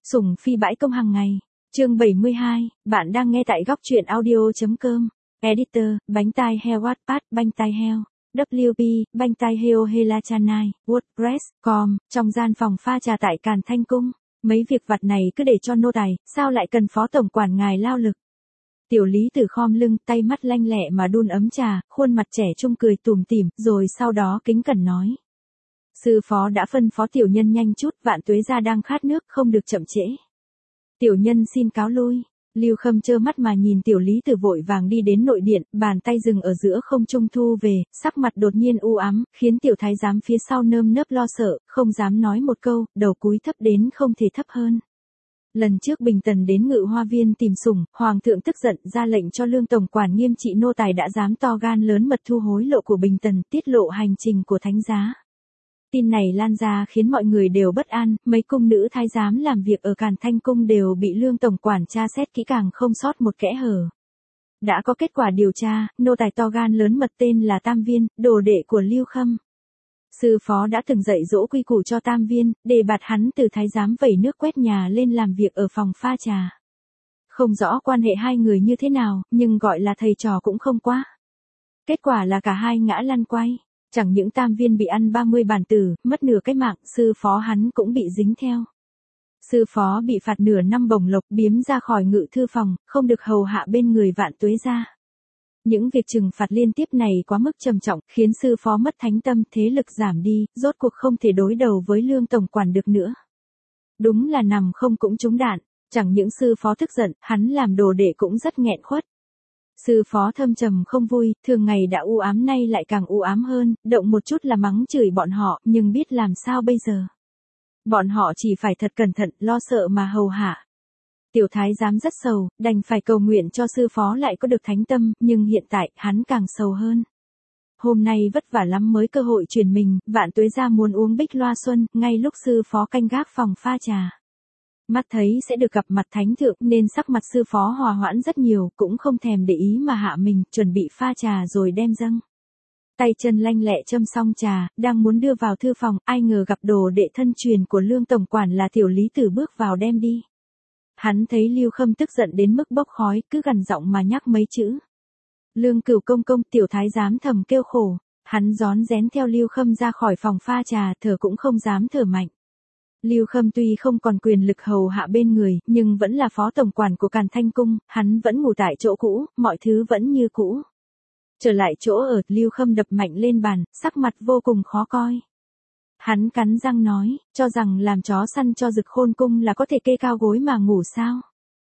Sủng phi bãi công hàng ngày. Chương 72, bạn đang nghe tại góc truyện audio.com. Editor, bánh tai heo Wattpad, bánh tai heo. WP, bánh tai heo Helachanai, WordPress.com, trong gian phòng pha trà tại Càn Thanh Cung. Mấy việc vặt này cứ để cho nô tài, sao lại cần phó tổng quản ngài lao lực. Tiểu Lý Tử khom lưng, tay mắt lanh lẹ mà đun ấm trà, khuôn mặt trẻ trung cười tủm tỉm, rồi sau đó kính cẩn nói. Sư phó đã phân phó tiểu nhân nhanh chút, Vạn Tuế gia đang khát nước, không được chậm trễ. Tiểu nhân xin cáo lui. Lưu Khâm trơ mắt mà nhìn Tiểu Lý Tử vội vàng đi đến nội điện, bàn tay dừng ở giữa không trung thu về, sắc mặt đột nhiên u ám, khiến tiểu thái giám phía sau nơm nớp lo sợ, không dám nói một câu, đầu cúi thấp đến không thể thấp hơn. Lần trước Bình Tần đến Ngự Hoa Viên tìm sủng, hoàng thượng tức giận ra lệnh cho Lương tổng quản nghiêm trị nô tài đã dám to gan lớn mật thu hối lộ của Bình Tần, tiết lộ hành trình của thánh giá. Tin này lan ra khiến mọi người đều bất an, mấy cung nữ thái giám làm việc ở Càn Thanh Cung đều bị Lương tổng quản tra xét kỹ càng không sót một kẽ hở. Đã có kết quả điều tra, nô tài to gan lớn mật tên là Tam Viên, đồ đệ của Lưu Khâm. Sư phó đã từng dạy dỗ quy củ cho Tam Viên, đề bạt hắn từ thái giám vẩy nước quét nhà lên làm việc ở phòng pha trà. Không rõ quan hệ hai người như thế nào, nhưng gọi là thầy trò cũng không quá. Kết quả là cả hai ngã lăn quay. Chẳng những Tam Viên bị ăn 30 bản tử, mất nửa cái mạng, sư phó hắn cũng bị dính theo. Sư phó bị phạt nửa năm bổng lộc, biếm ra khỏi ngự thư phòng, không được hầu hạ bên người Vạn Tuế gia. Những việc trừng phạt liên tiếp này quá mức trầm trọng, khiến sư phó mất thánh tâm, thế lực giảm đi, rốt cuộc không thể đối đầu với Lương tổng quản được nữa. Đúng là nằm không cũng trúng đạn, chẳng những sư phó tức giận, hắn làm đồ đệ cũng rất nghẹn khuất. Sư phó thâm trầm không vui, thường ngày đã u ám nay lại càng u ám hơn, động một chút là mắng chửi bọn họ, nhưng biết làm sao bây giờ. Bọn họ chỉ phải thật cẩn thận, lo sợ mà hầu hạ. Tiểu thái giám rất sầu, đành phải cầu nguyện cho sư phó lại có được thánh tâm, nhưng hiện tại, hắn càng sầu hơn. Hôm nay vất vả lắm mới cơ hội chuyển mình, Vạn Tuế gia muốn uống bích loa xuân, ngay lúc sư phó canh gác phòng pha trà. Mắt thấy sẽ được gặp mặt thánh thượng nên sắc mặt sư phó hòa hoãn rất nhiều, cũng không thèm để ý mà hạ mình, chuẩn bị pha trà rồi đem dâng. Tay chân lanh lẹ châm xong trà, đang muốn đưa vào thư phòng, ai ngờ gặp đồ đệ thân truyền của Lương tổng quản là Tiểu Lý Tử bước vào đem đi. Hắn thấy Lưu Khâm tức giận đến mức bốc khói, cứ gằn giọng mà nhắc mấy chữ. Lương Cửu công công, tiểu thái giám thầm kêu khổ, hắn rón rén theo Lưu Khâm ra khỏi phòng pha trà, thở cũng không dám thở mạnh. Lưu Khâm tuy không còn quyền lực hầu hạ bên người, nhưng vẫn là phó tổng quản của Càn Thanh Cung, hắn vẫn ngủ tại chỗ cũ, mọi thứ vẫn như cũ. Trở lại chỗ ở, Lưu Khâm đập mạnh lên bàn, sắc mặt vô cùng khó coi. Hắn cắn răng nói, cho rằng làm chó săn cho Dực Khôn cung là có thể kê cao gối mà ngủ sao?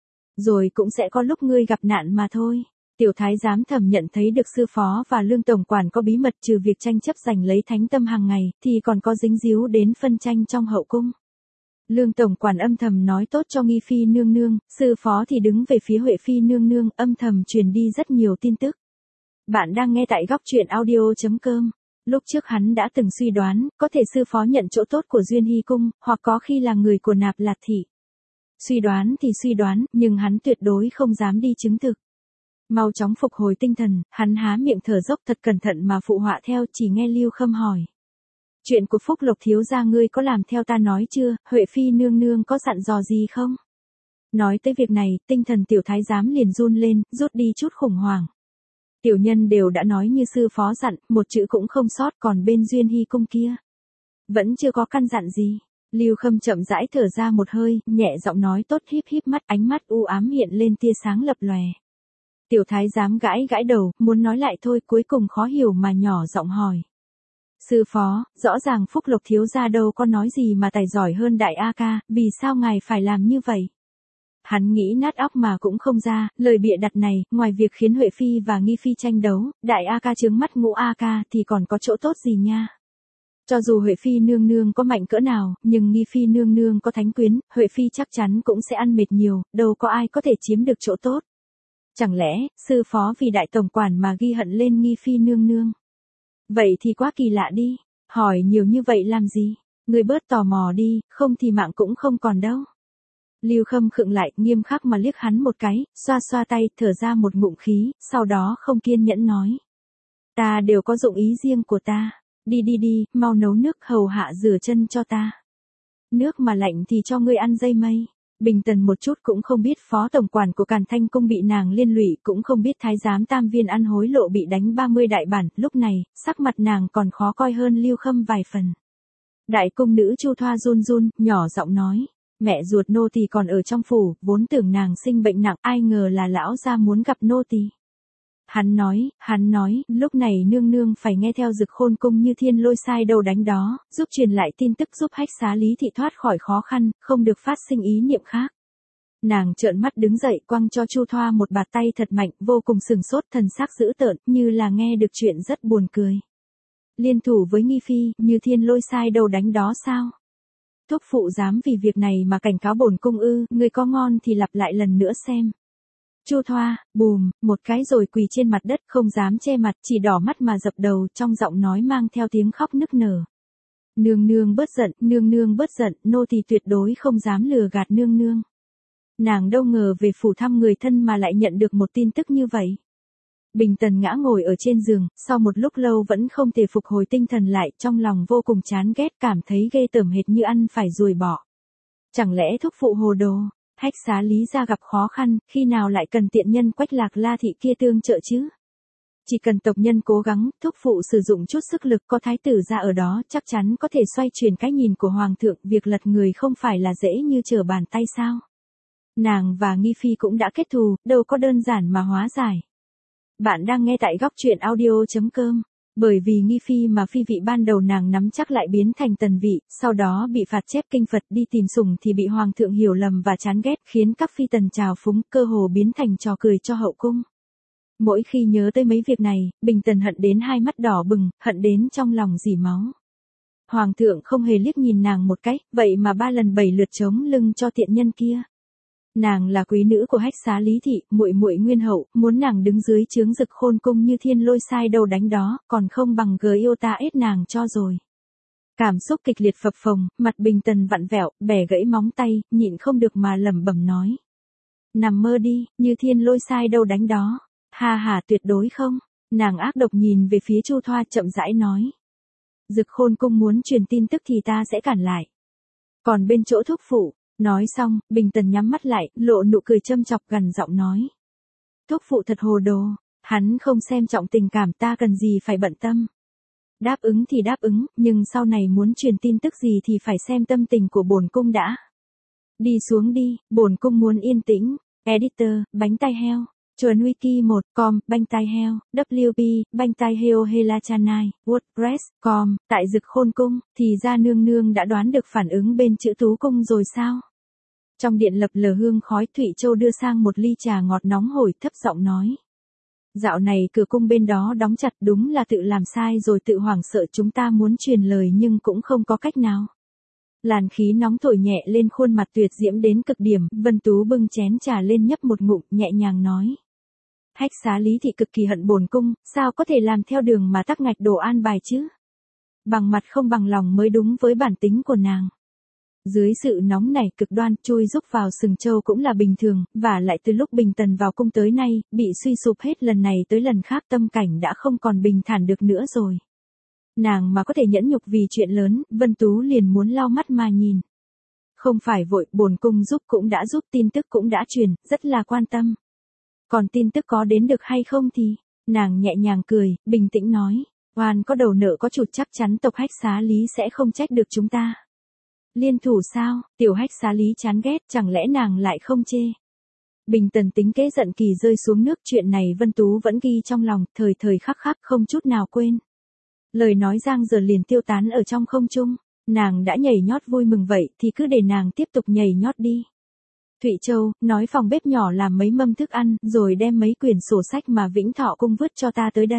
Rồi cũng sẽ có lúc ngươi gặp nạn mà thôi. Tiểu thái giám thầm nhận thấy được sư phó và Lương tổng quản có bí mật, trừ việc tranh chấp giành lấy thánh tâm hàng ngày, thì còn có dính díu đến phân tranh trong hậu cung. Lương tổng quản âm thầm nói tốt cho Nghi Phi nương nương, sư phó thì đứng về phía Huệ Phi nương nương, âm thầm truyền đi rất nhiều tin tức. Bạn đang nghe tại góc truyện audio.com. Lúc trước hắn đã từng suy đoán, có thể sư phó nhận chỗ tốt của Duyên Hy cung, hoặc có khi là người của Nạp Lạt thị. Suy đoán thì suy đoán, nhưng hắn tuyệt đối không dám đi chứng thực. Mau chóng phục hồi tinh thần, hắn há miệng thở dốc thật cẩn thận mà phụ họa theo, chỉ nghe Lưu Khâm hỏi. Chuyện của Phúc Lộc thiếu gia ngươi có làm theo ta nói chưa, Huệ Phi nương nương có dặn dò gì không? Nói tới việc này, tinh thần tiểu thái giám liền run lên, rút đi chút khủng hoảng. Tiểu nhân đều đã nói như sư phó dặn, một chữ cũng không sót, còn bên Duyên Hy cung kia. Vẫn chưa có căn dặn gì. Lưu Khâm chậm rãi thở ra một hơi, nhẹ giọng nói tốt, híp híp mắt, ánh mắt u ám hiện lên tia sáng lập lòe. Tiểu thái giám gãi gãi đầu, muốn nói lại thôi, cuối cùng khó hiểu mà nhỏ giọng hỏi. Sư phó, rõ ràng Phúc Lộc thiếu gia đâu có nói gì mà tài giỏi hơn đại A ca, vì sao ngài phải làm như vậy? Hắn nghĩ nát óc mà cũng không ra, lời bịa đặt này, ngoài việc khiến Huệ Phi và Nghi Phi tranh đấu, đại A ca trướng mắt ngũ A ca thì còn có chỗ tốt gì nha? Cho dù Huệ Phi nương nương có mạnh cỡ nào, nhưng Nghi Phi nương nương có thánh quyến, Huệ Phi chắc chắn cũng sẽ ăn mệt nhiều, đâu có ai có thể chiếm được chỗ tốt. Chẳng lẽ, sư phó vì đại tổng quản mà ghi hận lên Nghi Phi nương nương? Vậy thì quá kỳ lạ đi, hỏi nhiều như vậy làm gì? Người bớt tò mò đi, không thì mạng cũng không còn đâu. Lưu Khâm khựng lại, nghiêm khắc mà liếc hắn một cái, xoa xoa tay, thở ra một ngụm khí, sau đó không kiên nhẫn nói. Ta đều có dụng ý riêng của ta, đi đi đi, mau nấu nước hầu hạ rửa chân cho ta. Nước mà lạnh thì cho ngươi ăn dây mây. Bình Tần một chút cũng không biết phó tổng quản của Càn Thanh Cung bị nàng liên lụy, cũng không biết thái giám Tam Viên ăn hối lộ bị đánh 30 đại bản, lúc này, sắc mặt nàng còn khó coi hơn Lưu Khâm vài phần. Đại cung nữ Chu Thoa run run, nhỏ giọng nói, mẹ ruột nô tỳ còn ở trong phủ, vốn tưởng nàng sinh bệnh nặng, ai ngờ là lão gia muốn gặp nô tỳ. Hắn nói, lúc này nương nương phải nghe theo Dực Khôn Cung Như Thiên Lôi sai đầu đánh đó, giúp truyền lại tin tức giúp Hách Xá Lý thị thoát khỏi khó khăn, không được phát sinh ý niệm khác. Nàng trợn mắt đứng dậy quăng cho Chu Thoa một bạt tay thật mạnh, vô cùng sừng sốt, thần sắc dữ tợn, như là nghe được chuyện rất buồn cười. Liên thủ với Nghi Phi, Như Thiên Lôi sai đầu đánh đó sao? Thúc phụ dám vì việc này mà cảnh cáo bổn cung ư, người có ngon thì lặp lại lần nữa xem. Chu Thoa, bùm, một cái rồi quỳ trên mặt đất, không dám che mặt, chỉ đỏ mắt mà dập đầu, trong giọng nói mang theo tiếng khóc nức nở. Nương nương bớt giận, nô tỳ tuyệt đối không dám lừa gạt nương nương. Nàng đâu ngờ về phủ thăm người thân mà lại nhận được một tin tức như vậy. Bình Tần ngã ngồi ở trên giường, sau một lúc lâu vẫn không thể phục hồi tinh thần lại, trong lòng vô cùng chán ghét, cảm thấy ghê tởm hệt như ăn phải ruồi bọ. Chẳng lẽ thúc phụ hồ đồ? Hách Xá Lý gia gặp khó khăn, khi nào lại cần tiện nhân Quách Lạc La thị kia tương trợ chứ? Chỉ cần tộc nhân cố gắng, thúc phụ sử dụng chút sức lực, có thái tử ra ở đó, chắc chắn có thể xoay chuyển cái nhìn của hoàng thượng, việc lật người không phải là dễ như trở bàn tay sao? Nàng và Nghi Phi cũng đã kết thù, đâu có đơn giản mà hóa giải. Bạn đang nghe tại góc truyện audio.com. Bởi vì Nghi Phi mà phi vị ban đầu nàng nắm chắc lại biến thành tần vị, sau đó bị phạt chép kinh Phật đi tìm sủng thì bị hoàng thượng hiểu lầm và chán ghét, khiến các phi tần trào phúng, cơ hồ biến thành trò cười cho hậu cung. Mỗi khi nhớ tới mấy việc này, Bình Tần hận đến hai mắt đỏ bừng, hận đến trong lòng rỉ máu. Hoàng thượng không hề liếc nhìn nàng một cái, vậy mà 3 lần 7 lượt chống lưng cho tiện nhân kia. Nàng là quý nữ của Hách Xá Lý thị, muội muội nguyên hậu, muốn nàng đứng dưới trướng Dực Khôn Cung Như Thiên Lôi sai đầu đánh đó, còn không bằng iota ết nàng cho rồi. Cảm xúc kịch liệt phập phồng, mặt Bình Tần vặn vẹo, bẻ gãy móng tay, nhịn không được mà lẩm bẩm nói. Nằm mơ đi, Như Thiên Lôi sai đầu đánh đó. Ha tuyệt đối không. Nàng ác độc nhìn về phía Chu Thoa chậm rãi nói. Dực Khôn Cung muốn truyền tin tức thì ta sẽ cản lại. Còn bên chỗ thúc phụ. Nói xong, Bình Tần nhắm mắt lại, lộ nụ cười châm chọc gằn giọng nói. Thúc phụ thật hồ đồ, hắn không xem trọng tình cảm, ta cần gì phải bận tâm. Đáp ứng thì đáp ứng, nhưng sau này muốn truyền tin tức gì thì phải xem tâm tình của bổn cung đã. Đi xuống đi, bổn cung muốn yên tĩnh. Editor, bánh tai heo. Chuẩn Wiki 1.com, bánh tai heo, WP, bánh tai heo Helachanai, WordPress.com, tại Dực Khôn Cung, thì ra nương nương đã đoán được phản ứng bên chữ Tú Cung rồi sao? Trong điện lập lờ hương khói, Thụy Châu đưa sang một ly trà ngọt nóng hổi, thấp giọng nói. Dạo này cửa cung bên đó đóng chặt, đúng là tự làm sai rồi, tự hoảng sợ, chúng ta muốn truyền lời nhưng cũng không có cách nào. Làn khí nóng thổi nhẹ lên khuôn mặt tuyệt diễm đến cực điểm, Vân Tú bưng chén trà lên nhấp một ngụm, nhẹ nhàng nói. Hách Xá Lý thị cực kỳ hận bổn cung, sao có thể làm theo đường mà tắc ngạch đồ an bài chứ? Bằng mặt không bằng lòng mới đúng với bản tính của nàng. Dưới sự nóng nảy cực đoan, chui rúc vào sừng trâu cũng là bình thường, và lại từ lúc Bình Tần vào cung tới nay, bị suy sụp hết lần này tới lần khác, tâm cảnh đã không còn bình thản được nữa rồi. Nàng mà có thể nhẫn nhục vì chuyện lớn, Vân Tú liền muốn lau mắt mà nhìn. Không phải vội, bổn cung giúp cũng đã giúp, tin tức cũng đã truyền, rất là quan tâm. Còn tin tức có đến được hay không thì, nàng nhẹ nhàng cười, bình tĩnh nói, oan có đầu nợ có chủ, chắc chắn tộc Hách Xá Lý sẽ không trách được chúng ta. Liên thủ sao? Tiểu Hách Xá Lý chán ghét, chẳng lẽ nàng lại không chê? Bình Tần tính kế giận kỳ rơi xuống nước, chuyện này Vân Tú vẫn ghi trong lòng, thời thời khắc khắc không chút nào quên. Lời nói giang giờ liền tiêu tán ở trong không trung, nàng đã nhảy nhót vui mừng vậy thì cứ để nàng tiếp tục nhảy nhót đi. Thụy Châu, nói phòng bếp nhỏ làm mấy mâm thức ăn, rồi đem mấy quyển sổ sách mà Vĩnh Thọ Cung vứt cho ta tới đây.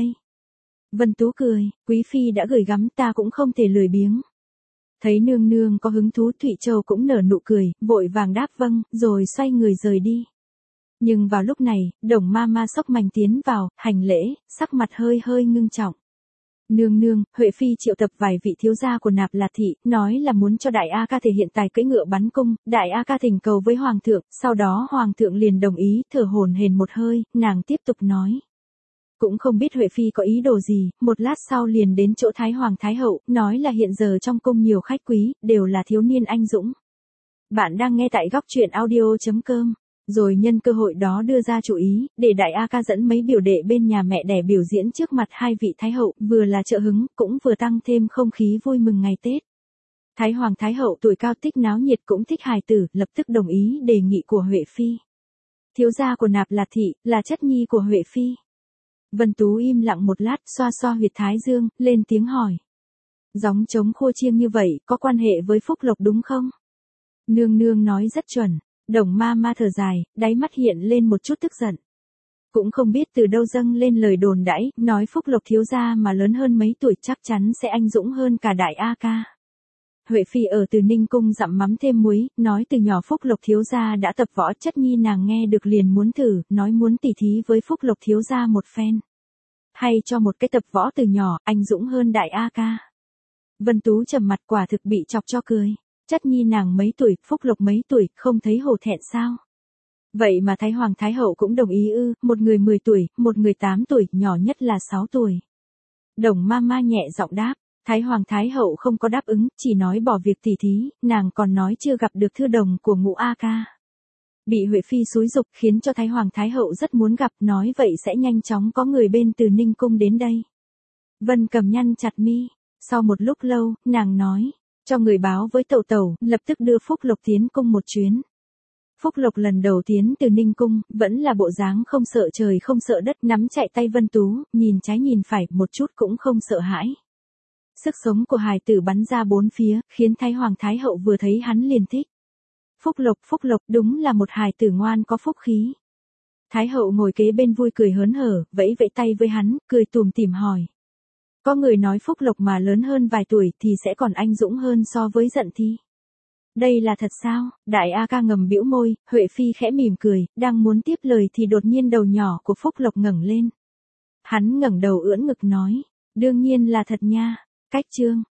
Vân Tú cười, Quý Phi đã gửi gắm, ta cũng không thể lười biếng. Thấy nương nương có hứng thú, Thụy Châu cũng nở nụ cười, vội vàng đáp vâng, rồi xoay người rời đi. Nhưng vào lúc này, Đồng Mama xốc mành tiến vào, hành lễ, sắc mặt hơi hơi ngưng trọng. Nương nương, Huệ Phi triệu tập vài vị thiếu gia của Nạp Lạt thị, nói là muốn cho Đại A Ca thể hiện tài cưỡi ngựa bắn cung, Đại A Ca thỉnh cầu với Hoàng thượng, sau đó Hoàng thượng liền đồng ý, thở hổn hển một hơi, nàng tiếp tục nói. Cũng không biết Huệ Phi có ý đồ gì, một lát sau liền đến chỗ Thái Hoàng Thái Hậu, nói là hiện giờ trong cung nhiều khách quý, đều là thiếu niên anh dũng. Bạn đang nghe tại góc chuyện audio.com. Rồi nhân cơ hội đó đưa ra chủ ý, để đại A ca dẫn mấy biểu đệ bên nhà mẹ đẻ biểu diễn trước mặt hai vị thái hậu, vừa là trợ hứng, cũng vừa tăng thêm không khí vui mừng ngày Tết. Thái hoàng thái hậu tuổi cao thích náo nhiệt cũng thích hài tử, lập tức đồng ý đề nghị của Huệ phi. Thiếu gia của Nạp là thị, là chất nhi của Huệ phi. Vân Tú im lặng một lát, xoa xoa huyệt thái dương, lên tiếng hỏi. Gióng trống khua chiêng như vậy, có quan hệ với Phúc Lộc đúng không? Nương nương nói rất chuẩn. Đồng ma ma thở dài, đáy mắt hiện lên một chút tức giận. Cũng không biết từ đâu dâng lên lời đồn đãi, nói Phúc Lộc thiếu gia mà lớn hơn mấy tuổi chắc chắn sẽ anh dũng hơn cả đại A ca. Huệ phi ở Từ Ninh cung dặm mắm thêm muối, nói từ nhỏ Phúc Lộc thiếu gia đã tập võ, chất nhi nàng nghe được liền muốn thử, nói muốn tỉ thí với Phúc Lộc thiếu gia một phen. Hay cho một cái tập võ từ nhỏ, anh dũng hơn đại A ca. Vân Tú trầm mặt, quả thực bị chọc cho cười. Chất nhi nàng mấy tuổi, Phúc Lộc mấy tuổi, không thấy hổ thẹn sao? Vậy mà Thái hoàng thái hậu cũng đồng ý ư? Một người 10 tuổi, một người 8 tuổi, nhỏ nhất là 6 tuổi. Đồng ma ma nhẹ giọng đáp. Thái hoàng thái hậu không có đáp ứng, chỉ nói bỏ việc tỉ thí, nàng còn nói chưa gặp được thư đồng của Ngũ A ca. Bị Huệ phi xúi giục khiến cho Thái hoàng thái hậu rất muốn gặp, nói vậy sẽ nhanh chóng có người bên Từ Ninh cung đến đây. Vân Cầm nhăn chặt mi, sau một lúc lâu, nàng nói. Cho người báo với tẩu tẩu, lập tức đưa Phúc Lộc tiến cung một chuyến. Phúc Lộc lần đầu tiến Từ Ninh cung, vẫn là bộ dáng không sợ trời không sợ đất, nắm chạy tay Vân Tú, nhìn trái nhìn phải, một chút cũng không sợ hãi. Sức sống của hài tử bắn ra bốn phía, khiến Thái hoàng thái hậu vừa thấy hắn liền thích. Phúc Lộc, đúng là một hài tử ngoan có phúc khí. Thái hậu ngồi kế bên vui cười hớn hở, vẫy vẫy tay với hắn, cười tủm tỉm hỏi. Có người nói Phúc Lộc mà lớn hơn vài tuổi thì sẽ còn anh dũng hơn so với Dận Thi. Đây là thật sao? Đại A ca ngầm bĩu môi, Huệ phi khẽ mỉm cười, đang muốn tiếp lời thì đột nhiên đầu nhỏ của Phúc Lộc ngẩng lên. Hắn ngẩng đầu ưỡn ngực nói, đương nhiên là thật nha. Cách chương